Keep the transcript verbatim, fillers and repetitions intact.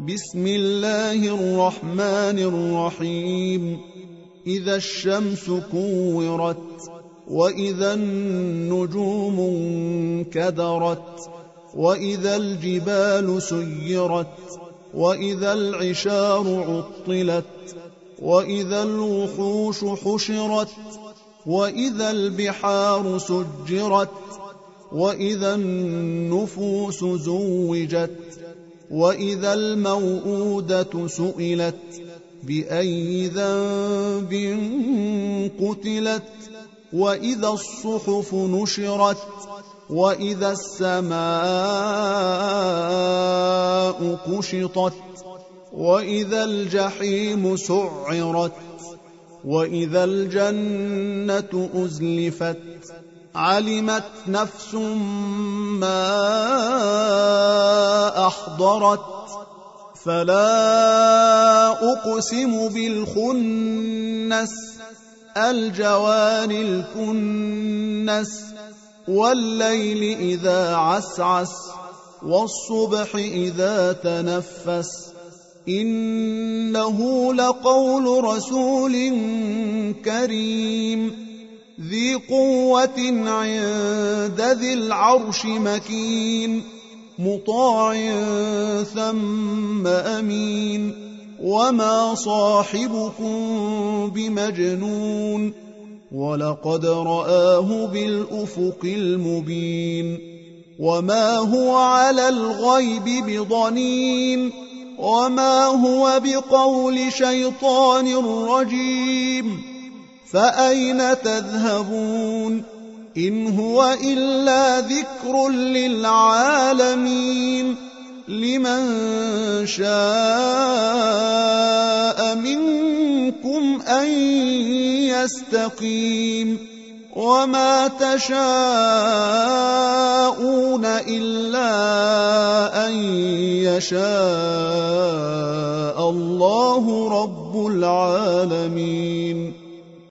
بسم الله الرحمن الرحيم إذا الشمس كورت وإذا النجوم انكدرت وإذا الجبال سيرت وإذا العشار عطلت وإذا الوحوش حشرت وإذا البحار سجرت وإذا النفوس زوجت وإذا الموءودة سئلت بأي ذنب قتلت وإذا الصحف نشرت وإذا السماء كشطت وإذا الجحيم سعرت وإذا الجنة أزلفت علمت نفس ما أحضرت فلا أقسم بالخنس الجوار الكنس والليل إذا عسعس والصبح إذا تنفس إنه لقول رسول كريم ذي قوة عند ذي العرش مكين مطاع ثم أمين وما صاحبكم بمجنون ولقد رآه بالأفق المبين وما هو على الغيب بضنين وما هو بقول شيطان رجيم فأين تذهبون إن هو إلا ذكر للعالمين لمن شاء منكم أن يستقيم وما تشاءون إلا أن يشاء الله رب العالمين.